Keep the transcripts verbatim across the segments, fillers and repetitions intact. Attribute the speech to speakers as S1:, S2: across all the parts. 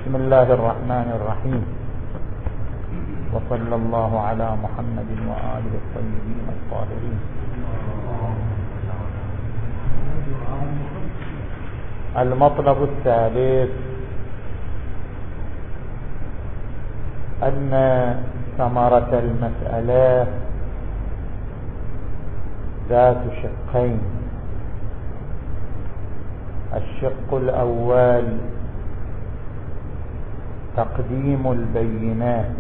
S1: بسم الله الرحمن الرحيم، وصلى الله على محمد وآله الطيبين الطاهرين. المطلب الثالث أن ثمرة المسألة ذات شقين. الشق الأول تقديم البينات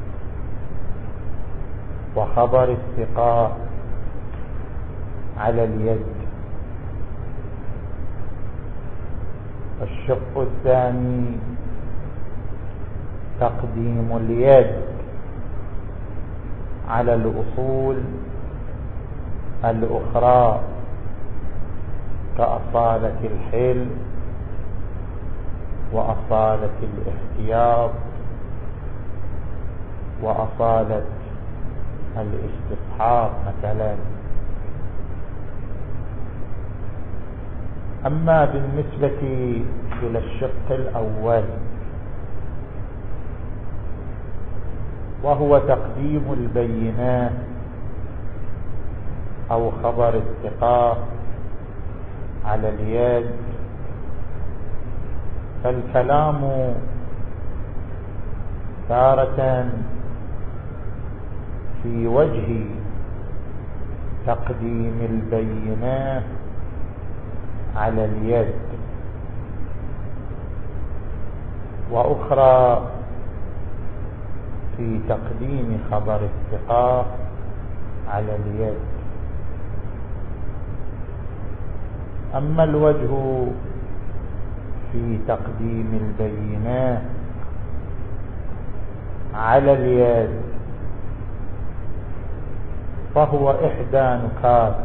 S1: وخبر الثقة على اليد. الشق الثاني تقديم اليد على الأصول الأخرى كأصالة الحل وأصالة الاحتياط وأصالة الاستصحاب مثلا. أما بالنسبة إلى الشق الأول وهو تقديم البينات أو خبر الثقة على اليد، فالكلام تارة في وجه تقديم البينات على اليد، وأخرى في تقديم خبر الثقة على اليد. أما الوجه في تقديم البينات على اليد فهو إحدى نكات.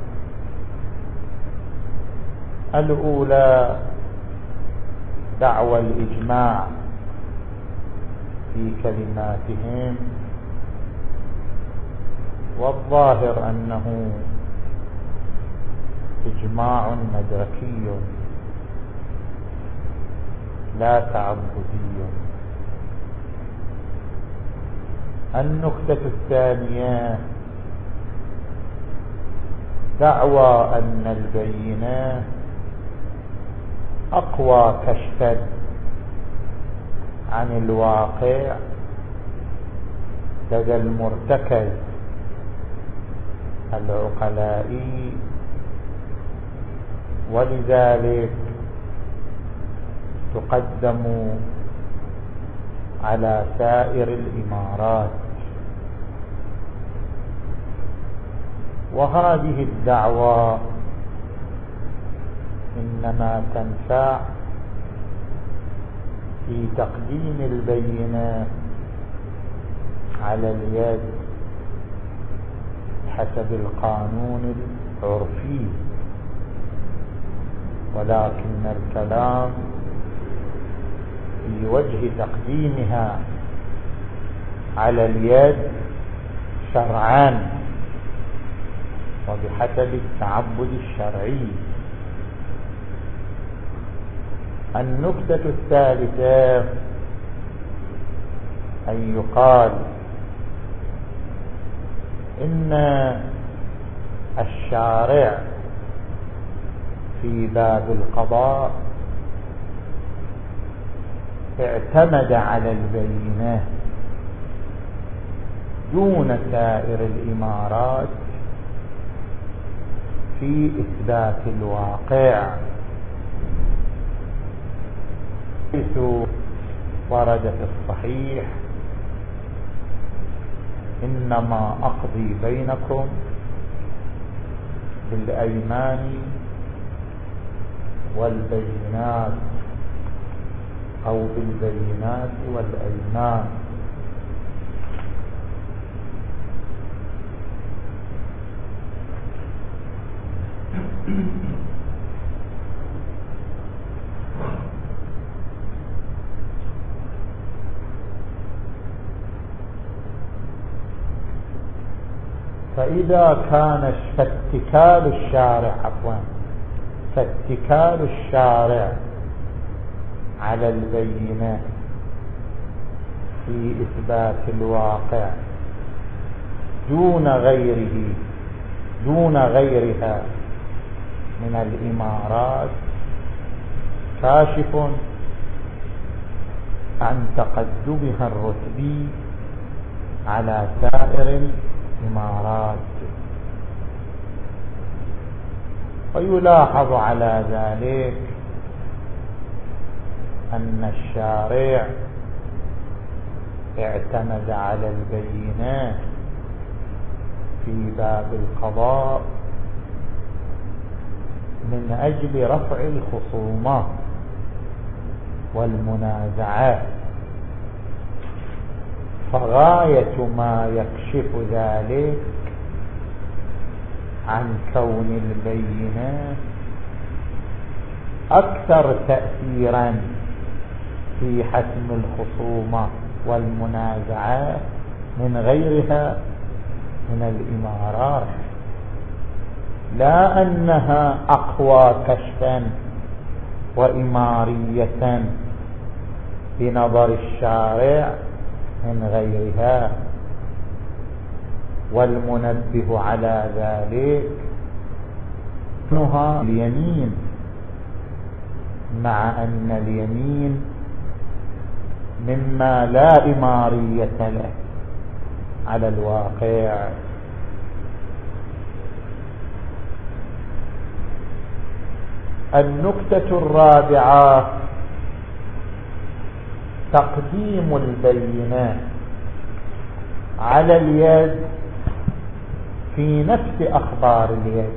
S1: الأولى دعوى الإجماع في كلماتهم، والظاهر أنه إجماع مدركي لا تعبدي. النكتة الثانية دعوى أن البينات أقوى كشفا عن الواقع لدى المرتكز العقلائي، ولذلك تقدم على سائر الإمارات. وهذه الدعوة إنما تنفع في تقديم البينات على اليد حسب القانون العرفي، ولكن الكلام في وجه تقديمها على اليد شرعا وبحسب التعبد الشرعي. النكتة الثالثة أن يقال إن الشارع في باب القضاء اعتمد على البينة دون سائر الإمارات في إثبات الواقع، حيث ورد في الصحيح إنما أقضي بينكم بالأيمان والبينات أو بالبينات والأيمان. فإذا كان فاتكال الشارع عفوا فاتكال الشارع على البينة في إثبات الواقع دون غيره دون غيرها من الإمارات كاشف عن تقدمها الرتبي على سائر الإمارات. ويلاحظ على ذلك أن الشارع اعتمد على البينات في باب القضاء من أجل رفع الخصومات والمنازعات، فغاية ما يكشف ذلك عن كون البينات أكثر تأثيرا في حسم الخصومات والمنازعات من غيرها من الإمارات، لا أنها أقوى كشفا وإمارية بنظر الشارع من غيرها. والمنبه على ذلك أنها اليمين، مع أن اليمين مما لا إمارية له على الواقع. النكتة الرابعة تقديم البينات على اليد في نفس أخبار اليد.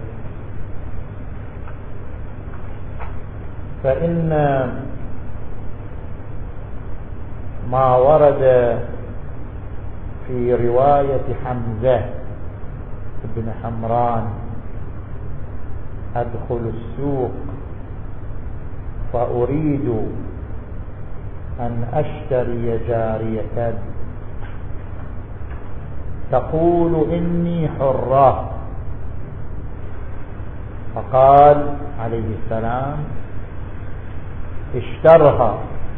S1: فإن ما ورد في رواية حمزة بن حمران أدخل السوق فأريد أن أشتري جارية تقول إني حرة، فقال عليه السلام اشترها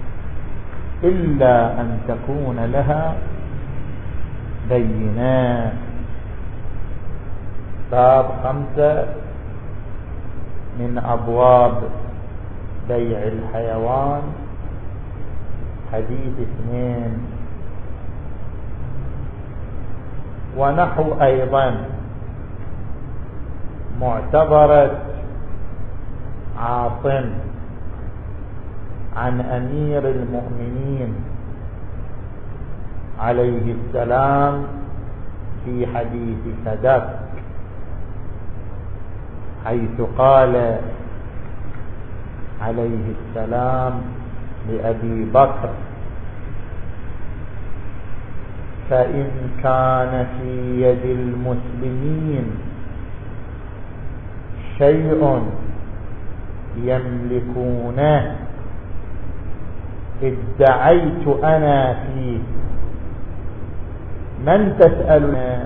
S1: إلا أن تكون لها بينات. باب خمسة من أبواب بيع الحيوان، حديث اثنين. ونحو أيضا معتبرة عاصم عن أمير المؤمنين عليه السلام في حديث صدق، حيث قال عليه السلام لأبي بكر فإن كان في يد المسلمين شيء يملكونه ادعيت أنا فيه من تسألنا؟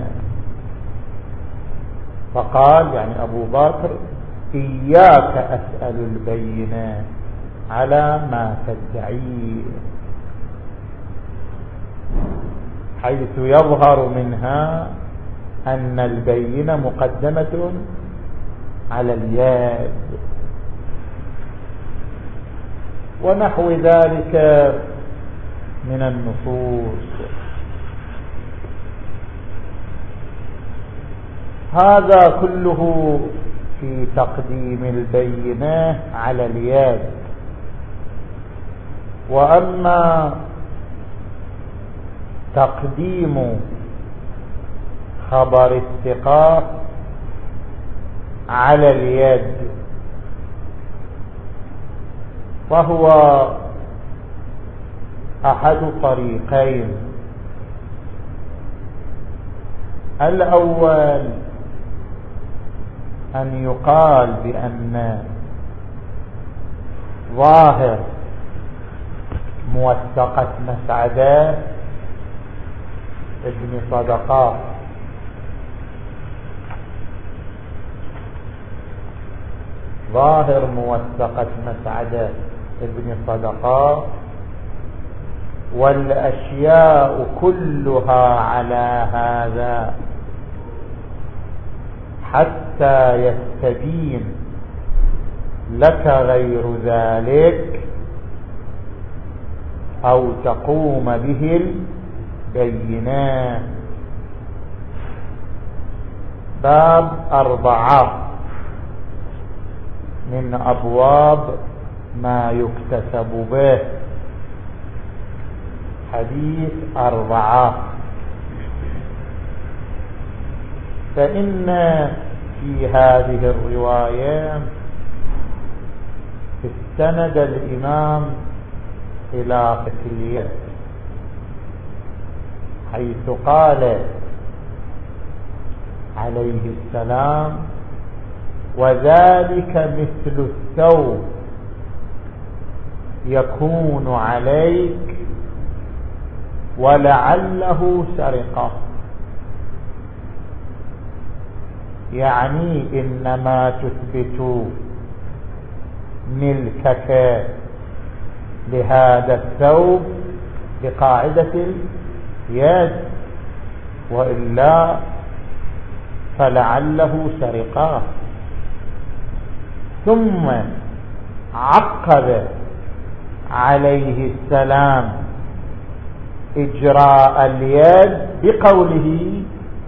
S1: فقال يعني أبو بكر إياك أسأل البينات على ما تدعيه، حيث يظهر منها أن البينة مقدمة على اليد. ونحو ذلك من النصوص. هذا كله في تقديم البينة على اليد. وأما تقديم خبر الثقة على اليد فهو أحد طريقين. الأول أن يقال بأن ظاهر موثقة مسعدة ابن صدقات ظاهر موثقة مسعدة ابن صدقات والأشياء كلها على هذا حتى يستبين لك غير ذلك أو تقوم به البينات. باب أربعة من أبواب ما يكتسب به. حديث أربعة. فإن في هذه الرواية استند الإمام إلى فتلية حيث قال عليه السلام: وذلك مثل الثوب يكون عليك ولعله سرقة. يعني إنما تثبت ملكك لهذا الثوب بقاعدة اليد، وإلا فلعله سرقة. ثم عقب عليه السلام إجراء اليد بقوله: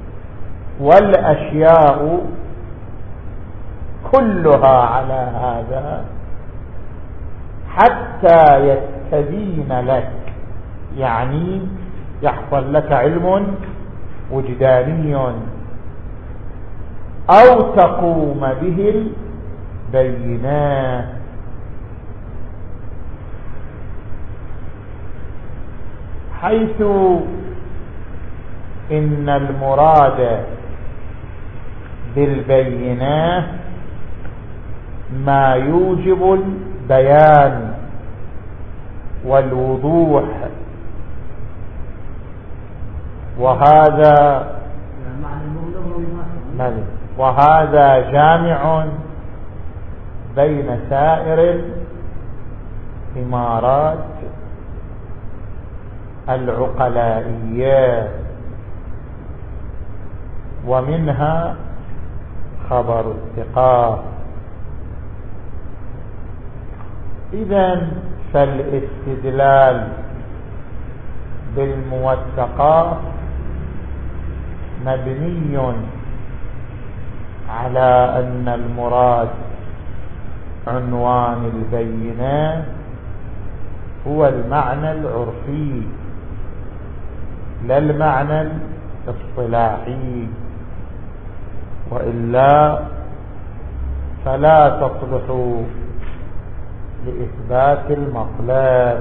S1: والأشياء كلها على هذا حتى يستبين لك، يعني يحصل لك علم وجداني أو تقوم به البينات. حيث إن المراد بالبينات ما يوجب البيان والوضوح، وهذا وهذا جامع بين سائر الإمارات العقلائية، ومنها خبر الثقة. إذن فالاستدلال بالموثقات مبني على أن المراد عنوان البينات هو المعنى العرفي لا المعنى الاصطلاحي، وإلا فلا تصلح لإثبات المطلب.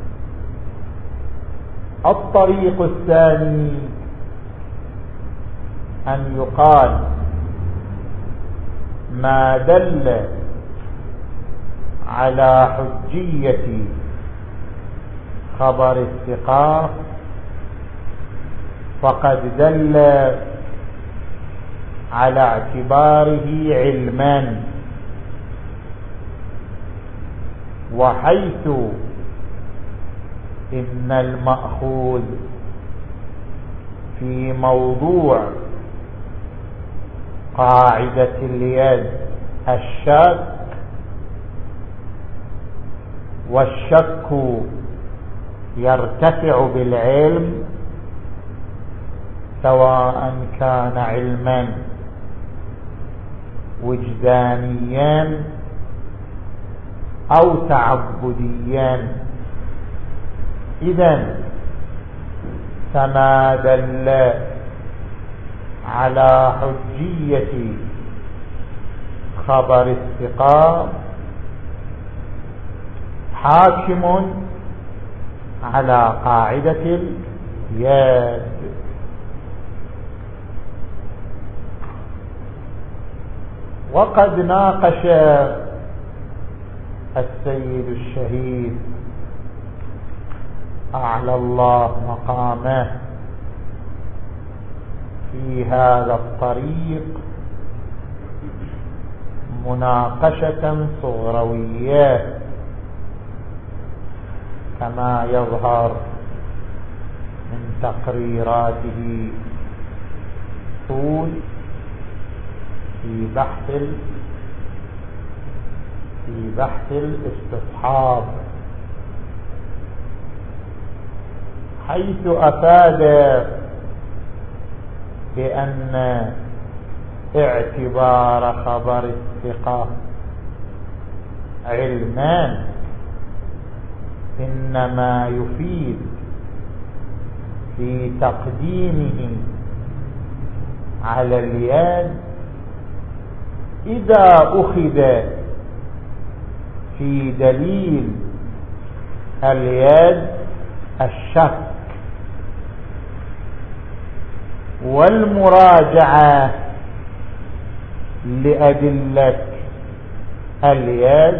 S1: الطريق الثاني أن يقال ما دل على حجية خبر الثقة فقد دل على اعتباره علما، وحيث إن المأخوذ في موضوع قاعدة اليد الشك، والشك يرتفع بالعلم سواء كان علما وجدانيا أو تعبديا. إذن فما دل على حجية خبر الثقة حاكم على قاعدة اليد. وقد ناقش السيد الشهيد أعلى الله مقامه في هذا الطريق مناقشة صغروية كما يظهر من تقريراته طول في بحث في بحث الاستصحاب، حيث أفاد بأن اعتبار خبر الثقة علمان إنما يفيد في تقديمه على اليد إذا أخذ في دليل اليد الشك والمراجعة لأدلة اليد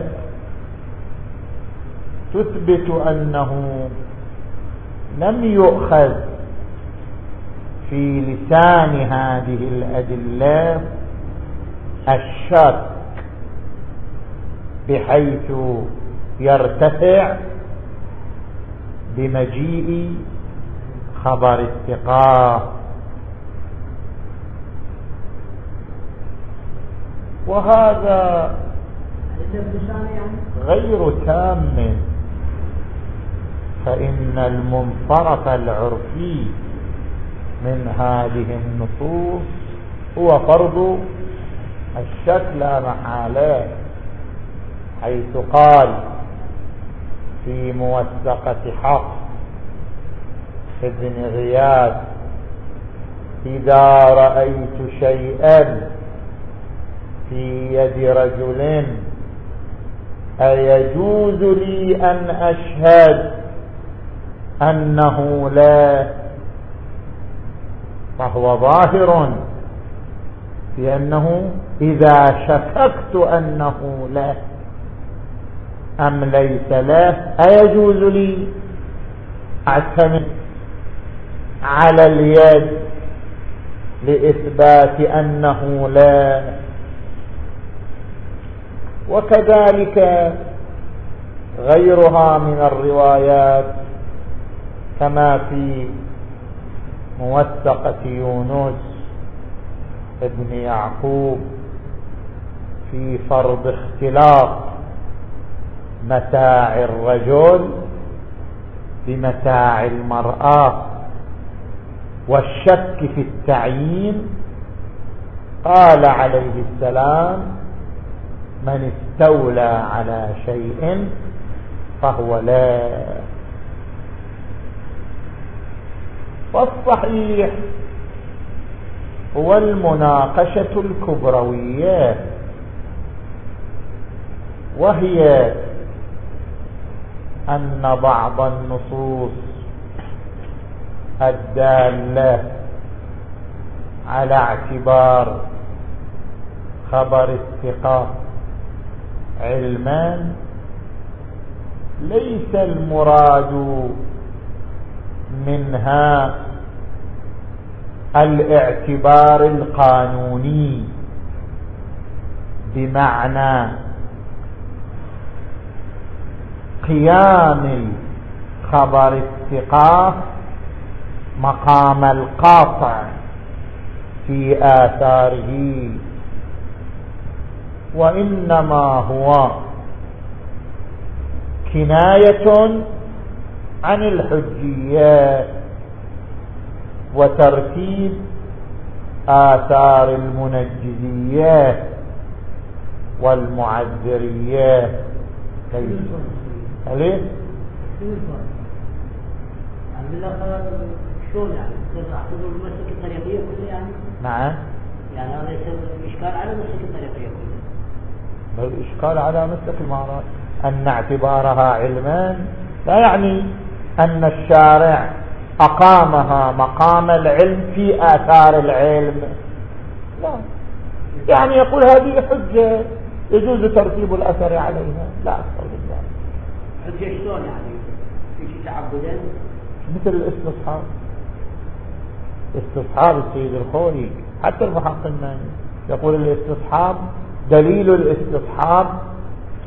S1: تثبت أنه لم يؤخذ في لسان هذه الأدلة الشك بحيث يرتفع بمجيء خبر الثقة، وهذا غير تام، فإن المنصرف العرفي من هذه النصوص هو فرض الشك لا محالة، حيث قال في موثقة حفص ابن غياث: إذا رأيت شيئا في يد رجل أيجوز لي أن أشهد أنه لا؟ فهو ظاهر بأنه إذا شككت أنه لا أم ليس له أيجوز لي أعتمد على اليد لإثبات أنه لا. وكذلك غيرها من الروايات كما في موثقة يونس ابن يعقوب في فرض اختلاط متاع الرجل بمتاع المرأة والشك في التعيين، قال عليه السلام: من استولى على شيء فهو لا. والصحيح هو المناقشة الكبروية، وهي أن بعض النصوص الدالة على اعتبار خبر الثقة علمان ليس المراد منها الاعتبار القانوني، بمعنى قيام خبر الثقة مقام القاطع في آثاره، وإنما هو كناية عن الحجية وترتيب آثار المنجزية والمعذرية. كيف؟ عليه؟
S2: شلون يعني؟ أخذوا المسلك الطريقية كلها يعني؟
S1: نعم.
S2: يعني هذا يصير إشكال على مسلك الطريقية كلها.
S1: بل إشكال على مسلك المعراج أن اعتبارها علمان لا يعني أن الشارع أقامها مقام العلم في آثار العلم، لا، يعني يقول هذه حجة يجوز ترتيب الأثر عليها، لا أكثر من ذلك.
S2: حجة شلون يعني؟ في شيء تعبدين؟
S1: مثل الاستصحاب، استصحاب السيد الخوري حتى المحقق الماني يقول الاستصحاب دليل الاستصحاب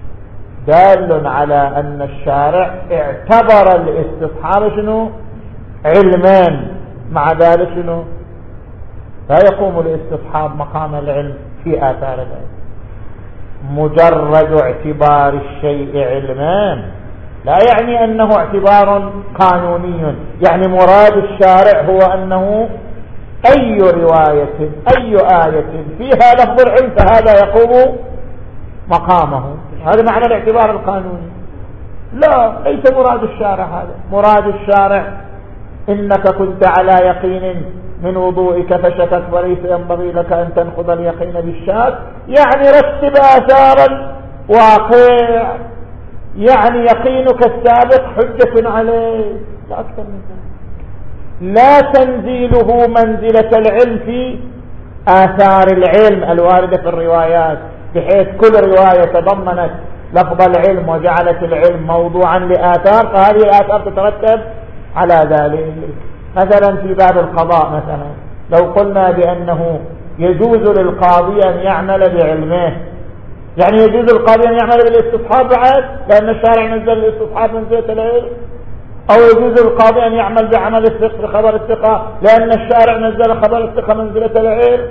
S1: دال على أن الشارع اعتبر الاستصحاب شنو؟ علمان، مع ذلك شنو لا يقوم الاستصحاب مقام العلم في آثار العلم. مجرد اعتبار الشيء علمان لا يعني أنه اعتبار قانوني، يعني مراد الشارع هو أنه أي رواية أي آية فيها لفظ العلم فهذا يقوم مقامه. هذا معنى الاعتبار القانوني. لا، ليس مراد الشارع هذا. مراد الشارع إنك كنت على يقين من وضوئك فشكت وليس ينبغي لك أن تنخذ اليقين بالشاك، يعني رتب آثار الواقع، يعني يقينك السابق حجة عليه، لا أكثر من ذلك. لا تنزيله منزلة العلم في آثار العلم الواردة في الروايات، بحيث كل رواية تضمنت لفظ العلم وجعلت العلم موضوعا لآثار، فهذه الآثار تترتب على ذلك. مثلا في باب القضاء، مثلا لو قلنا بأنه يجوز للقاضي أن يعمل بعلمه، يعني يجوز للقاضي أن يعمل بالاستصحاب بعد، لأن الشارع نزل الاستصحاب منزلة العلم، أو يجوز للقاضي أن يعمل بعمل الثقة بخبر الثقة لأن الشارع نزل خبر الثقة منزلة العلم.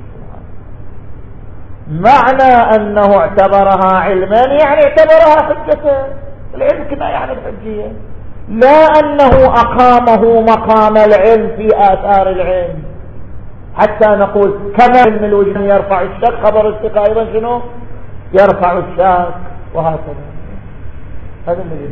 S1: معنى أنه اعتبرها علمان يعني اعتبرها حجة. العلم كما يعني الحجية، لا أنه أقامه مقام العلم في آثار العلم، حتى نقول كما علم الوجه يرفع الشك، خبر الثقة أيضا شنو يرفع الشك، وهكذا. هذا الذي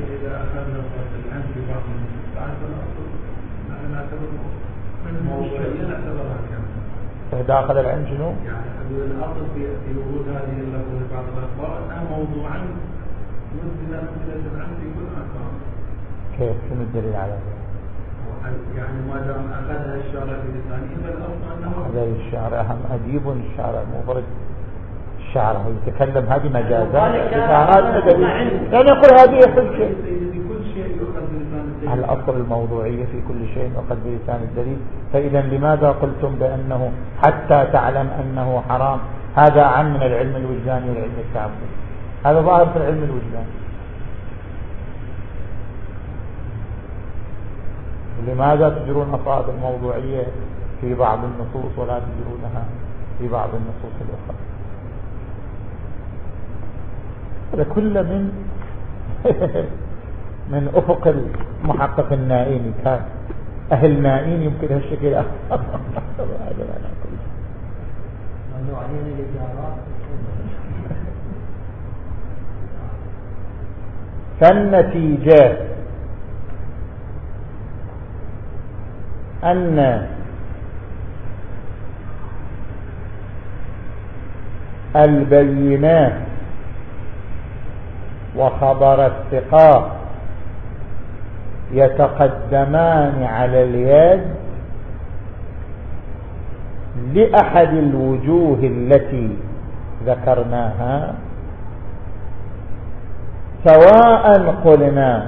S1: داخل العلم شنو؟
S3: يعني الأصل في وجود هذه اللفظة في بعض الأخبار أنها موضوعا مثل مثل العلم في كل مكان.
S1: كيف؟ شنو الدليل على ذلك؟
S3: يعني ما دام أخذها الشارع في لسانه فالأصل أنه
S1: هذا الشارع هم أديب، الشارع مفرد، الشارع هو يتكلم هذه مجازات إشارات أدبية، يعني يقول هذه حجة. الأصل الموضوعية في كل شيء وقد بلسان الدليل. فإذا لماذا قلتم بأنه حتى تعلم أنه حرام؟ هذا عن من العلم الوجداني والعلم التعبدي، هذا ظاهر في العلم الوجداني. لماذا تجرون أفراد الموضوعية في بعض النصوص ولا تجرونها في بعض النصوص الأخرى؟ هذا كل من من أفق المحقق النائيني، كان أهل نائين يمكن هالشكل فالنتيجة أن البينات وخبر الثقة يتقدمان على اليد لأحد الوجوه التي ذكرناها، سواء قلنا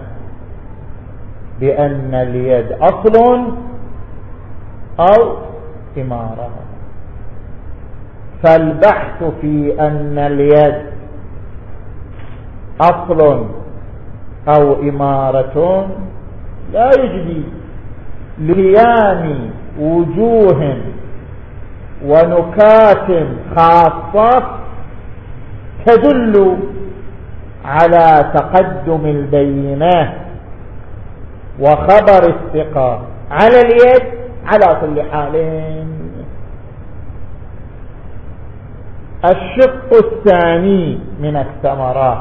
S1: بأن اليد أصل أو إمارة. فالبحث في أن اليد أصل أو إمارة لا يجدي لقيام وجوه ونكات خاصة تدل على تقدم البينات وخبر الثقة على اليد على كل حال. الشق الثاني من الثمرات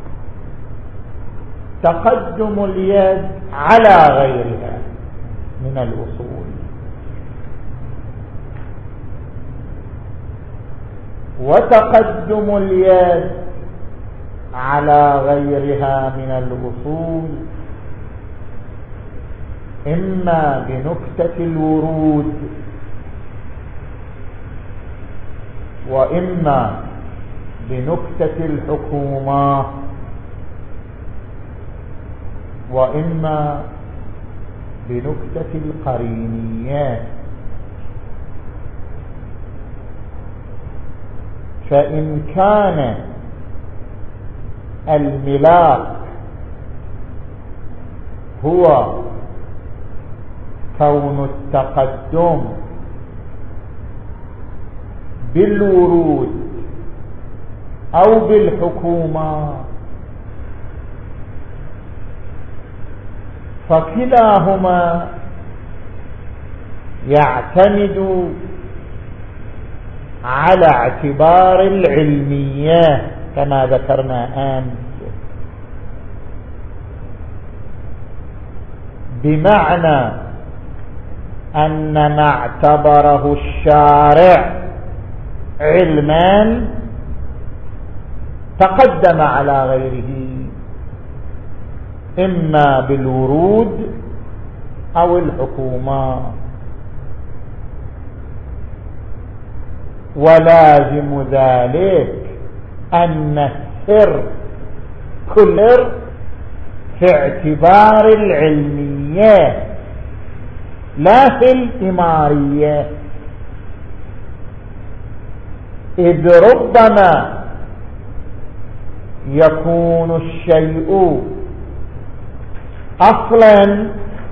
S1: تقدم اليد على غيرها من الأصول، وتقدم اليد على غيرها من الأصول إما بنكتة الورود وإما بنكتة الحكومة وإما بنكتة القرينيات. فإن كان الملاك هو كون التقدم بالورود أو بالحكومة فكلاهما يعتمد على اعتبار العلمية كما ذكرنا آنذاك، بمعنى أن ما اعتبره الشارع علما تقدم على غيره إما بالورود أو الحكومة، ولازم ذلك أن السر كل في اعتبار العلمية لا في الإمارية، إذ ربما يكون الشيء أصلا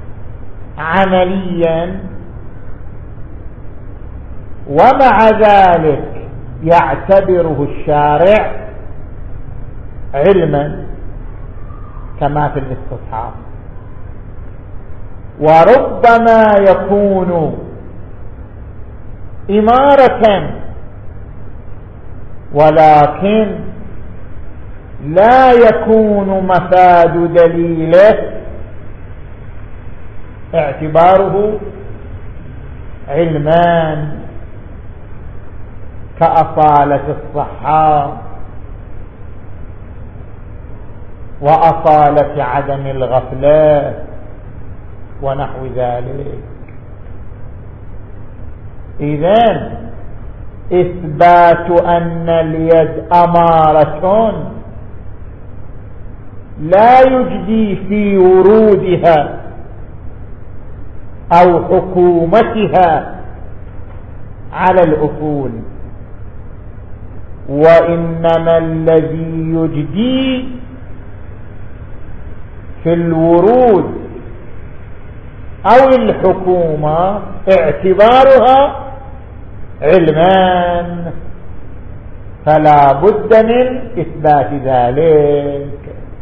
S1: عمليا ومع ذلك يعتبره الشارع علما كما في الاستصحاب، وربما يكون إمارة ولكن لا يكون مفاد دليله اعتباره علمان كأصالة الصحة وأصالة عدم الغفلة ونحو ذلك. إذن إثبات أن اليد أمارة لا يجدي في ورودها أو حكومتها على الأصول، وإنما الذي يجدي في الورود أو الحكومة اعتبارها علمان، فلا بد من إثبات ذلك.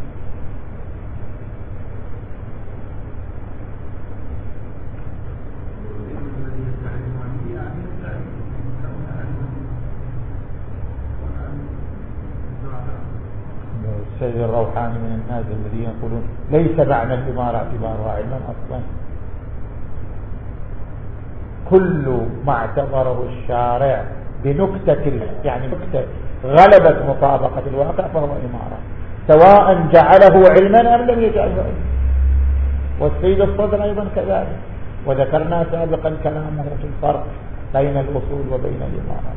S1: السيد الروحاني من الناس الذين يقولون ليس معنى الإمارة اعتبارها علما أصلا، كل ما اعتبره الشارع بنكتة يعني نكتة غلبت مطابقة الواقع فهو إمارة، سواء جعله علما أم لم يجعله علما. والسيد الصدر أيضا كذلك، وذكرنا سابقا كلامه في الفرق بين الأصول وبين الإمارة.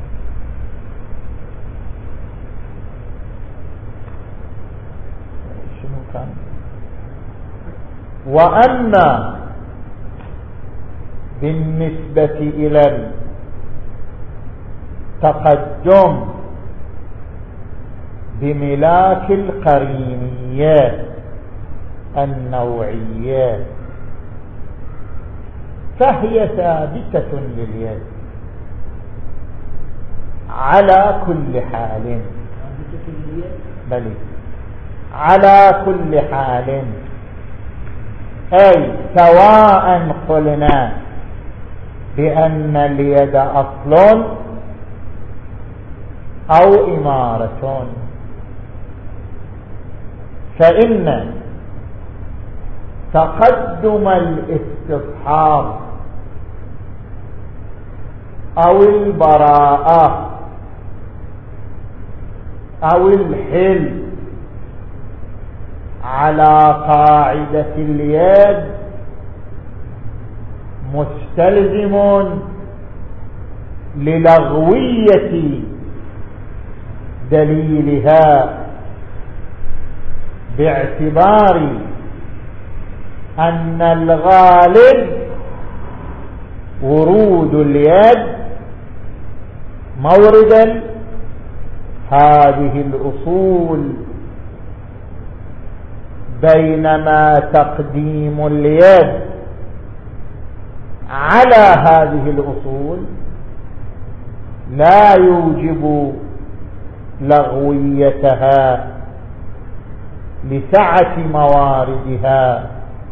S1: شنو كان؟ وأما بالنسبة إلى التقدم بملاك القرينيات النوعية فهي ثابتة لليد على كل حال، بل على كل حال، أي سواء قلنا بأن اليد أصل أو إمارة، فإن تقدم الاستصحاب أو البراءة أو الحل على قاعدة اليد مستلزم للغوية دليلها، باعتبار أن الغالب ورود اليد موردا هذه الأصول، بينما تقديم اليد على هذه الأصول لا يوجب لغويتها لسعة مواردها،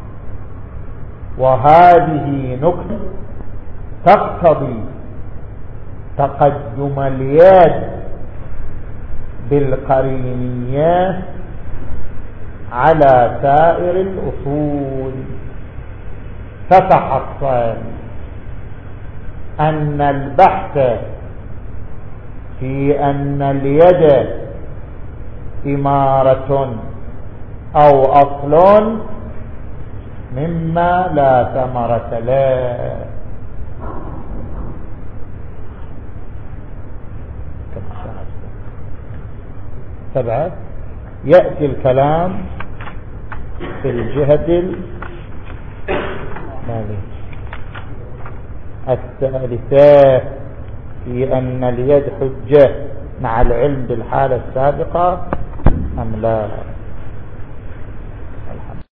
S1: وهذه نقطة تقتضي تقدم اليد بالقرينية على سائر الأصول، فتحصل أن البحث في أن اليد إمارة أو أصل مما لا ثمرة له. سبعة. يأتي الكلام في الجهة الثالثة في أن اليد حجة مع العلم بالحالة السابقة أم لا.